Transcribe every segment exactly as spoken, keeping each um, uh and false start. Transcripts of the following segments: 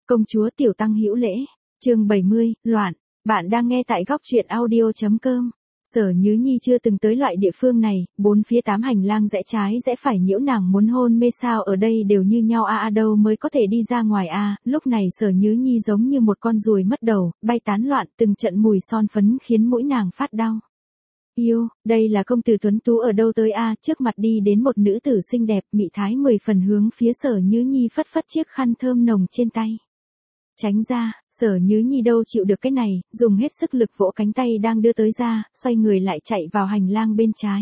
Công chúa Tiểu Tăng hữu lễ. Chương bảy mươi, loạn. Bạn đang nghe tại góc truyện audio chấm com. Sở Nhứ Nhi chưa từng tới loại địa phương này, bốn phía tám hành lang rẽ trái rẽ phải nhiễu nàng muốn hôn mê sao ở đây đều như nhau a à, đâu mới có thể đi ra ngoài a à. Lúc này Sở Nhứ Nhi giống như một con ruồi mất đầu, bay tán loạn từng trận mùi son phấn khiến mũi nàng phát đau. Yêu, đây là công tử tuấn tú ở đâu tới a à? Trước mặt đi đến một nữ tử xinh đẹp, mị thái mười phần hướng phía Sở Nhứ Nhi phất phất chiếc khăn thơm nồng trên tay. Tránh ra, Sở Nhứ Nhi đâu chịu được cái này, dùng hết sức lực vỗ cánh tay đang đưa tới ra, xoay người lại chạy vào hành lang bên trái.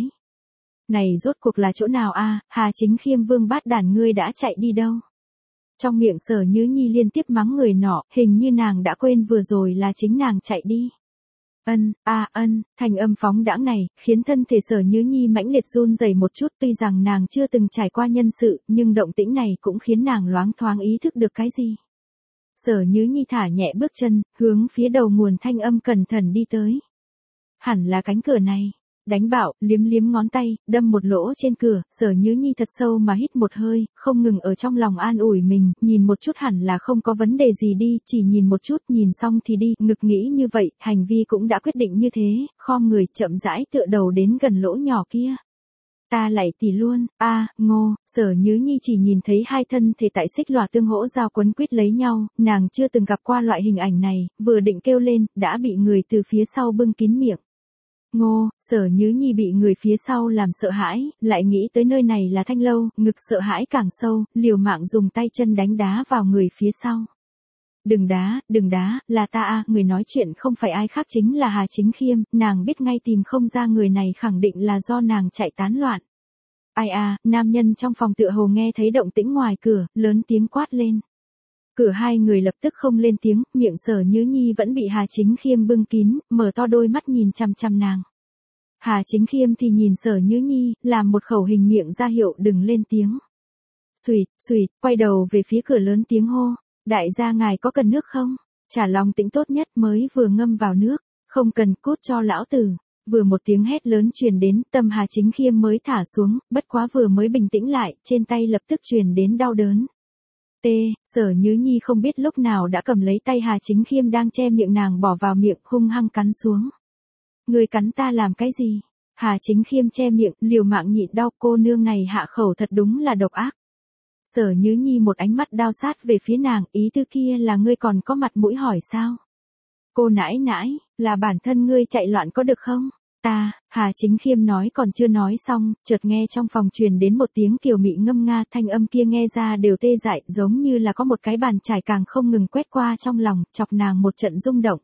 Này rốt cuộc là chỗ nào a à? Hà Chính Khiêm vương bát đàn ngươi đã chạy đi đâu? Trong miệng Sở Nhứ Nhi liên tiếp mắng người nọ, hình như nàng đã quên vừa rồi là chính nàng chạy đi. Ân, a à, ân, thành âm phóng đãng này, khiến thân thể Sở Nhứ Nhi mãnh liệt run rẩy một chút, tuy rằng nàng chưa từng trải qua nhân sự, nhưng động tĩnh này cũng khiến nàng loáng thoáng ý thức được cái gì. Sở Nhứ Nhi thả nhẹ bước chân, hướng phía đầu nguồn thanh âm cẩn thận đi tới. Hẳn là cánh cửa này. Đánh bạo, liếm liếm ngón tay, đâm một lỗ trên cửa, Sở Nhứ Nhi thật sâu mà hít một hơi, không ngừng ở trong lòng an ủi mình, nhìn một chút hẳn là không có vấn đề gì đi, chỉ nhìn một chút, nhìn xong thì đi, ngực nghĩ như vậy, hành vi cũng đã quyết định như thế, khom người chậm rãi tựa đầu đến gần lỗ nhỏ kia. Ta lại tỉ luôn, a à, ngô, Sở Nhứ Nhi chỉ nhìn thấy hai thân thể tại xích lòa tương hỗ giao quấn quýt lấy nhau, nàng chưa từng gặp qua loại hình ảnh này, vừa định kêu lên, đã bị người từ phía sau bưng kín miệng. Ngô, Sở Nhứ Nhi bị người phía sau làm sợ hãi, lại nghĩ tới nơi này là thanh lâu, ngực sợ hãi càng sâu, liều mạng dùng tay chân đánh đá vào người phía sau. Đừng đá, đừng đá, là ta a, người nói chuyện không phải ai khác chính là Hà Chính Khiêm, nàng biết ngay tìm không ra người này khẳng định là do nàng chạy tán loạn. Ai a, nam nhân trong phòng tựa hồ nghe thấy động tĩnh ngoài cửa, lớn tiếng quát lên. Cửa hai người lập tức không lên tiếng, miệng Sở Nhứ Nhi vẫn bị Hà Chính Khiêm bưng kín, mở to đôi mắt nhìn chằm chằm nàng. Hà Chính Khiêm thì nhìn Sở Nhứ Nhi, làm một khẩu hình miệng ra hiệu đừng lên tiếng. Xùyệt, xùyệt, quay đầu về phía cửa lớn tiếng hô, đại gia ngài có cần nước không? Trả lòng tĩnh tốt nhất mới vừa ngâm vào nước, không cần cút cho lão tử. Vừa một tiếng hét lớn truyền đến, tâm Hà Chính Khiêm mới thả xuống, bất quá vừa mới bình tĩnh lại, trên tay lập tức truyền đến đau đớn. T, Sở Nhứ Nhi không biết lúc nào đã cầm lấy tay Hà Chính Khiêm đang che miệng nàng bỏ vào miệng, hung hăng cắn xuống. Người cắn ta làm cái gì? Hà Chính Khiêm che miệng, liều mạng nhịn đau, cô nương này hạ khẩu thật đúng là độc ác. Sở Nhứ Nhi một ánh mắt đao sát về phía nàng, ý tư kia là ngươi còn có mặt mũi hỏi sao? Cô nãi nãi, là bản thân ngươi chạy loạn có được không? Ta, Hà Chính Khiêm nói còn chưa nói xong, chợt nghe trong phòng truyền đến một tiếng kiều mị ngâm nga, thanh âm kia nghe ra đều tê dại, giống như là có một cái bàn chải càng không ngừng quét qua trong lòng, chọc nàng một trận rung động.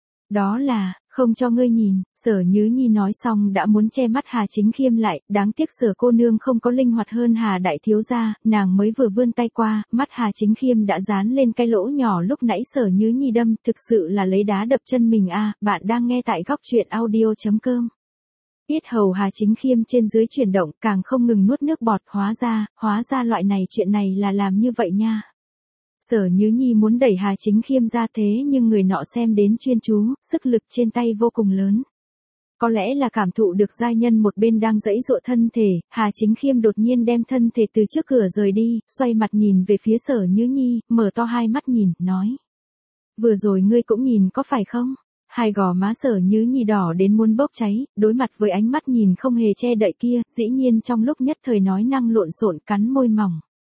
Đó là, không cho ngươi nhìn, Sở Nhứ Nhi nói xong đã muốn che mắt Hà Chính Khiêm lại, đáng tiếc Sở cô nương không có linh hoạt hơn Hà đại thiếu gia, nàng mới vừa vươn tay qua, mắt Hà Chính Khiêm đã dán lên cái lỗ nhỏ lúc nãy Sở Nhứ Nhi đâm, thực sự là lấy đá đập chân mình a, à, bạn đang nghe tại góc truyện audio chấm com. Yết hầu Hà Chính Khiêm trên dưới chuyển động, càng không ngừng nuốt nước bọt, hóa ra, hóa ra loại này chuyện này là làm như vậy nha. Sở Nhứ Nhi muốn đẩy Hà Chính Khiêm ra thế nhưng người nọ xem đến chuyên chú, sức lực trên tay vô cùng lớn. Có lẽ là cảm thụ được giai nhân một bên đang giãy giụa thân thể, Hà Chính Khiêm đột nhiên đem thân thể từ trước cửa rời đi, xoay mặt nhìn về phía Sở Nhứ Nhi, mở to hai mắt nhìn, nói. Vừa rồi ngươi cũng nhìn có phải không? Hai gò má Sở Nhứ Nhi đỏ đến muốn bốc cháy, đối mặt với ánh mắt nhìn không hề che đậy kia, dĩ nhiên trong lúc nhất thời nói năng lộn xộn cắn môi mỏng.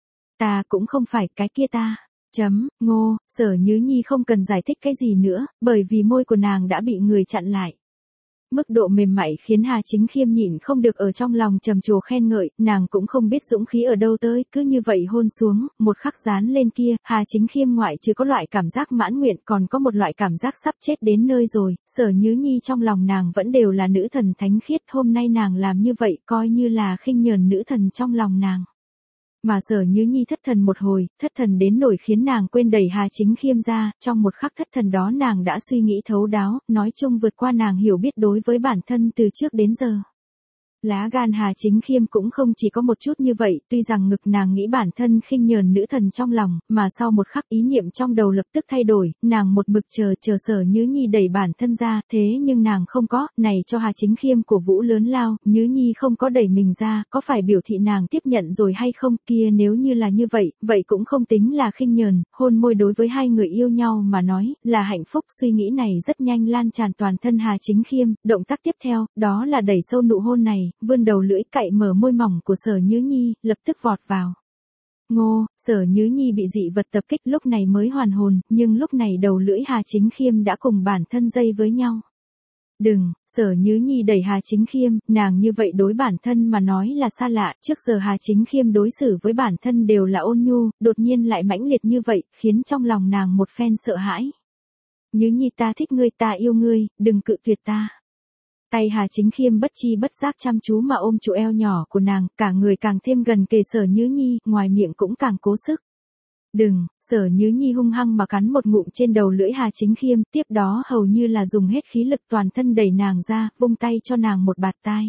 Ta cũng không phải cái kia ta. Chấm, ngô, Sở Nhứ Nhi không cần giải thích cái gì nữa, bởi vì môi của nàng đã bị người chặn lại. Mức độ mềm mại khiến Hà Chính Khiêm nhịn không được ở trong lòng trầm trồ khen ngợi, nàng cũng không biết dũng khí ở đâu tới, cứ như vậy hôn xuống, một khắc dán lên kia, Hà Chính Khiêm ngoại trừ có loại cảm giác mãn nguyện còn có một loại cảm giác sắp chết đến nơi rồi, Sở Nhứ Nhi trong lòng nàng vẫn đều là nữ thần thánh khiết, hôm nay nàng làm như vậy coi như là khinh nhờn nữ thần trong lòng nàng. Mà Sở Nhứ Nhi thất thần một hồi, thất thần đến nỗi khiến nàng quên đẩy Hà Chính Khiêm ra, trong một khắc thất thần đó nàng đã suy nghĩ thấu đáo, nói chung vượt qua nàng hiểu biết đối với bản thân từ trước đến giờ. Lá gan Hà Chính Khiêm cũng không chỉ có một chút như vậy, tuy rằng ngực nàng nghĩ bản thân khinh nhờn nữ thần trong lòng, mà sau một khắc ý niệm trong đầu lập tức thay đổi, nàng một mực chờ chờ Sở Nhứ Nhi đẩy bản thân ra, thế nhưng nàng không có, này cho Hà Chính Khiêm của vũ lớn lao, Nhứ Nhi không có đẩy mình ra, có phải biểu thị nàng tiếp nhận rồi hay không, kia nếu như là như vậy, vậy cũng không tính là khinh nhờn, hôn môi đối với hai người yêu nhau mà nói, là hạnh phúc, suy nghĩ này rất nhanh lan tràn toàn thân Hà Chính Khiêm, động tác tiếp theo, đó là đẩy sâu nụ hôn này, vươn đầu lưỡi cạy mở môi mỏng của Sở Nhứ Nhi, lập tức vọt vào. Ngô, Sở Nhứ Nhi bị dị vật tập kích lúc này mới hoàn hồn, nhưng lúc này đầu lưỡi Hà Chính Khiêm đã cùng bản thân dây với nhau. Đừng, Sở Nhứ Nhi đẩy Hà Chính Khiêm, nàng như vậy đối bản thân mà nói là xa lạ, trước giờ Hà Chính Khiêm đối xử với bản thân đều là ôn nhu, đột nhiên lại mãnh liệt như vậy, khiến trong lòng nàng một phen sợ hãi. Nhứ Nhi ta thích ngươi, ta yêu ngươi, đừng cự tuyệt ta. Tay Hà Chính Khiêm bất chi bất giác chăm chú mà ôm trụ eo nhỏ của nàng, cả người càng thêm gần kề Sở Nhứ Nhi, ngoài miệng cũng càng cố sức. Đừng, Sở Nhứ Nhi hung hăng mà cắn một ngụm trên đầu lưỡi Hà Chính Khiêm, tiếp đó hầu như là dùng hết khí lực toàn thân đẩy nàng ra, vung tay cho nàng một bạt tai.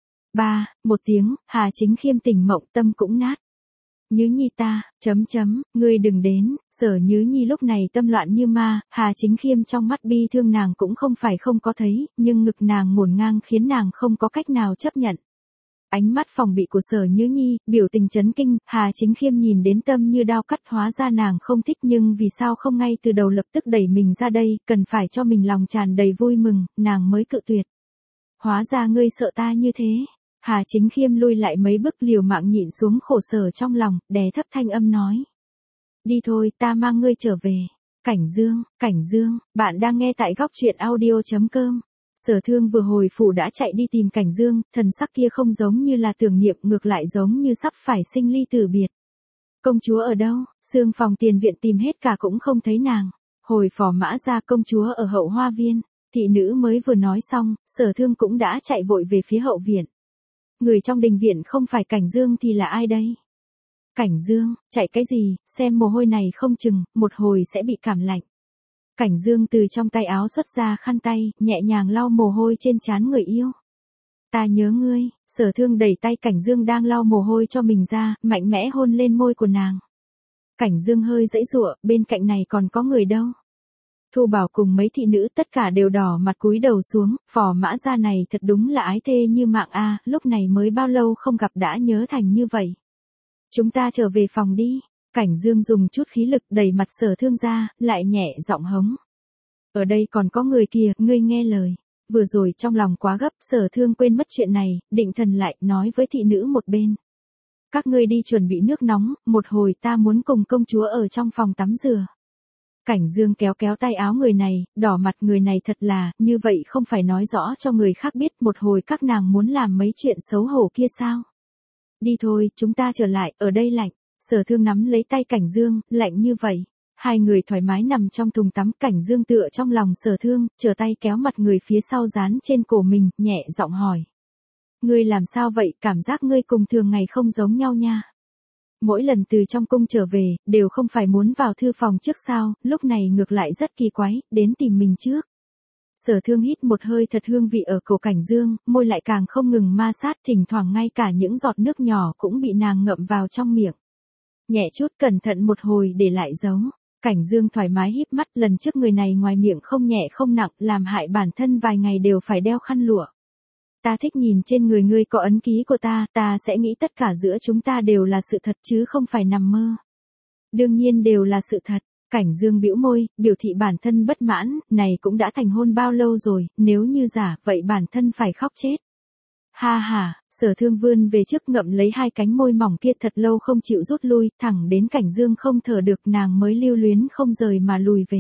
Ba, một tiếng, Hà Chính Khiêm tỉnh mộng, tâm cũng nát. Nhứ Nhi ta, chấm chấm, ngươi đừng đến, Sở Nhứ Nhi lúc này tâm loạn như ma, Hà Chính Khiêm trong mắt bi thương nàng cũng không phải không có thấy, nhưng ngực nàng ngổn ngang khiến nàng không có cách nào chấp nhận. Ánh mắt phòng bị của Sở Nhứ Nhi, biểu tình chấn kinh, Hà Chính Khiêm nhìn đến tâm như đao cắt, hóa ra nàng không thích nhưng vì sao không ngay từ đầu lập tức đẩy mình ra đây, cần phải cho mình lòng tràn đầy vui mừng, nàng mới cự tuyệt. Hóa ra ngươi sợ ta như thế. Hà Chính Khiêm lui lại mấy bước liều mạng nhịn xuống khổ sở trong lòng, đè thấp thanh âm nói. Đi thôi, ta mang ngươi trở về. Cảnh Dương, Cảnh Dương, bạn đang nghe tại góc truyện audio chấm com. Sở Thương vừa hồi phủ đã chạy đi tìm Cảnh Dương, thần sắc kia không giống như là tưởng niệm, ngược lại giống như sắp phải sinh ly tử biệt. Công chúa ở đâu? Xương phòng tiền viện tìm hết cả cũng không thấy nàng. Hồi phò mã ra, công chúa ở hậu hoa viên. Thị nữ mới vừa nói xong, Sở Thương cũng đã chạy vội về phía hậu viện. Người trong đình viện không phải Cảnh Dương thì là ai đây? Cảnh Dương, chạy cái gì, xem mồ hôi này không chừng, một hồi sẽ bị cảm lạnh. Cảnh Dương từ trong tay áo xuất ra khăn tay, nhẹ nhàng lau mồ hôi trên trán người yêu. Ta nhớ ngươi, Sở Thương đẩy tay Cảnh Dương đang lau mồ hôi cho mình ra, mạnh mẽ hôn lên môi của nàng. Cảnh Dương hơi giãy giụa, bên cạnh này còn có người đâu. Thu Bảo cùng mấy thị nữ tất cả đều đỏ mặt cúi đầu xuống, phò mã gia này thật đúng là ái thê như mạng a, lúc này mới bao lâu không gặp đã nhớ thành như vậy. Chúng ta trở về phòng đi. Cảnh Dương dùng chút khí lực đẩy mặt Sở Thương ra, lại nhẹ giọng hống. Ở đây còn có người kìa, ngươi nghe lời. Vừa rồi trong lòng quá gấp, Sở Thương quên mất chuyện này, định thần lại, nói với thị nữ một bên. Các ngươi đi chuẩn bị nước nóng, một hồi ta muốn cùng công chúa ở trong phòng tắm rửa. Cảnh Dương kéo kéo tay áo người này, đỏ mặt, người này thật là, như vậy không phải nói rõ cho người khác biết một hồi các nàng muốn làm mấy chuyện xấu hổ kia sao. Đi thôi, chúng ta trở lại, ở đây lạnh. Sở Thương nắm lấy tay Cảnh Dương, lạnh như vậy. Hai người thoải mái nằm trong thùng tắm, Cảnh Dương tựa trong lòng Sở Thương, trở tay kéo mặt người phía sau dán trên cổ mình, nhẹ giọng hỏi. Ngươi làm sao vậy, cảm giác ngươi cùng thường ngày không giống nhau nha. Mỗi lần từ trong cung trở về, đều không phải muốn vào thư phòng trước sao, lúc này ngược lại rất kỳ quái, đến tìm mình trước. Sở Thương hít một hơi thật hương vị ở cổ Cảnh Dương, môi lại càng không ngừng ma sát, thỉnh thoảng ngay cả những giọt nước nhỏ cũng bị nàng ngậm vào trong miệng. Nhẹ chút, cẩn thận một hồi để lại dấu. Cảnh Dương thoải mái híp mắt, lần trước người này ngoài miệng không nhẹ không nặng, làm hại bản thân vài ngày đều phải đeo khăn lụa. Ta thích nhìn trên người ngươi có ấn ký của ta, ta sẽ nghĩ tất cả giữa chúng ta đều là sự thật chứ không phải nằm mơ. Đương nhiên đều là sự thật. Cảnh Dương bĩu môi, biểu thị bản thân bất mãn, này cũng đã thành hôn bao lâu rồi, nếu như giả, vậy bản thân phải khóc chết. Ha ha, Sở Thương vươn về trước ngậm lấy hai cánh môi mỏng kia thật lâu không chịu rút lui, thẳng đến Cảnh Dương không thở được nàng mới lưu luyến không rời mà lùi về.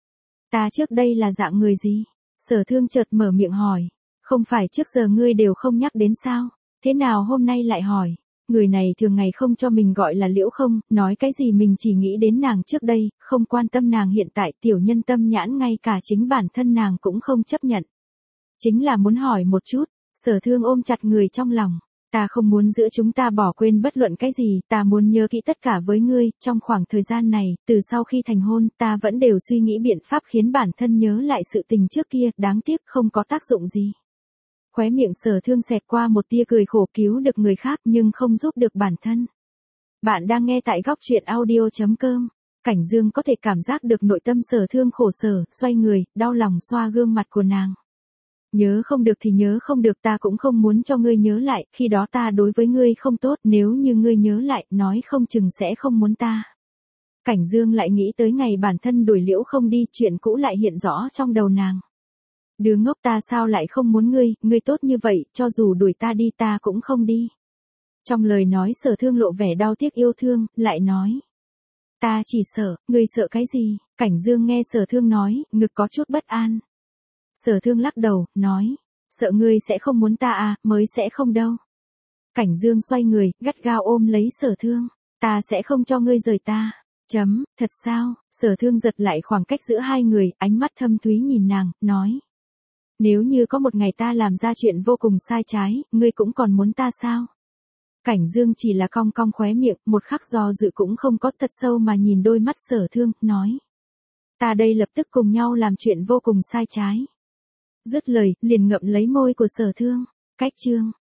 Ta trước đây là dạng người gì? Sở Thương chợt mở miệng hỏi. Không phải trước giờ ngươi đều không nhắc đến sao? Thế nào hôm nay lại hỏi? Người này thường ngày không cho mình gọi là Liễu Không, nói cái gì mình chỉ nghĩ đến nàng trước đây, không quan tâm nàng hiện tại, tiểu nhân tâm nhãn, ngay cả chính bản thân nàng cũng không chấp nhận. Chính là muốn hỏi một chút. Sở Thương ôm chặt người trong lòng. Ta không muốn giữa chúng ta bỏ quên bất luận cái gì, ta muốn nhớ kỹ tất cả với ngươi, trong khoảng thời gian này, từ sau khi thành hôn, ta vẫn đều suy nghĩ biện pháp khiến bản thân nhớ lại sự tình trước kia, đáng tiếc không có tác dụng gì. Khóe miệng Sở Thương xẹt qua một tia cười khổ, cứu được người khác nhưng không giúp được bản thân. Bạn đang nghe tại góc truyện audio chấm com. Cảnh Dương có thể cảm giác được nội tâm Sở Thương khổ sở, xoay người, đau lòng xoa gương mặt của nàng. Nhớ không được thì nhớ không được, ta cũng không muốn cho ngươi nhớ lại, khi đó ta đối với ngươi không tốt, nếu như ngươi nhớ lại, nói không chừng sẽ không muốn ta. Cảnh Dương lại nghĩ tới ngày bản thân đuổi Liễu Không đi, chuyện cũ lại hiện rõ trong đầu nàng. Đứa ngốc, ta sao lại không muốn ngươi, ngươi tốt như vậy, cho dù đuổi ta đi ta cũng không đi. Trong lời nói Sở Thương lộ vẻ đau tiếc yêu thương, lại nói. Ta chỉ sợ, ngươi sợ cái gì? Cảnh Dương nghe Sở Thương nói, ngực có chút bất an. Sở Thương lắc đầu, nói. Sợ ngươi sẽ không muốn ta à, mới sẽ không đâu. Cảnh Dương xoay người, gắt gao ôm lấy Sở Thương. Ta sẽ không cho ngươi rời ta. Chấm, thật sao? Sở Thương giật lại khoảng cách giữa hai người, ánh mắt thâm thúy nhìn nàng, nói. Nếu như có một ngày ta làm ra chuyện vô cùng sai trái, ngươi cũng còn muốn ta sao? Cảnh Dương chỉ là cong cong khóe miệng, một khắc do dự cũng không có, thật sâu mà nhìn đôi mắt Sở Thương, nói. Ta đây lập tức cùng nhau làm chuyện vô cùng sai trái. Dứt lời, liền ngậm lấy môi của Sở Thương. Cách chương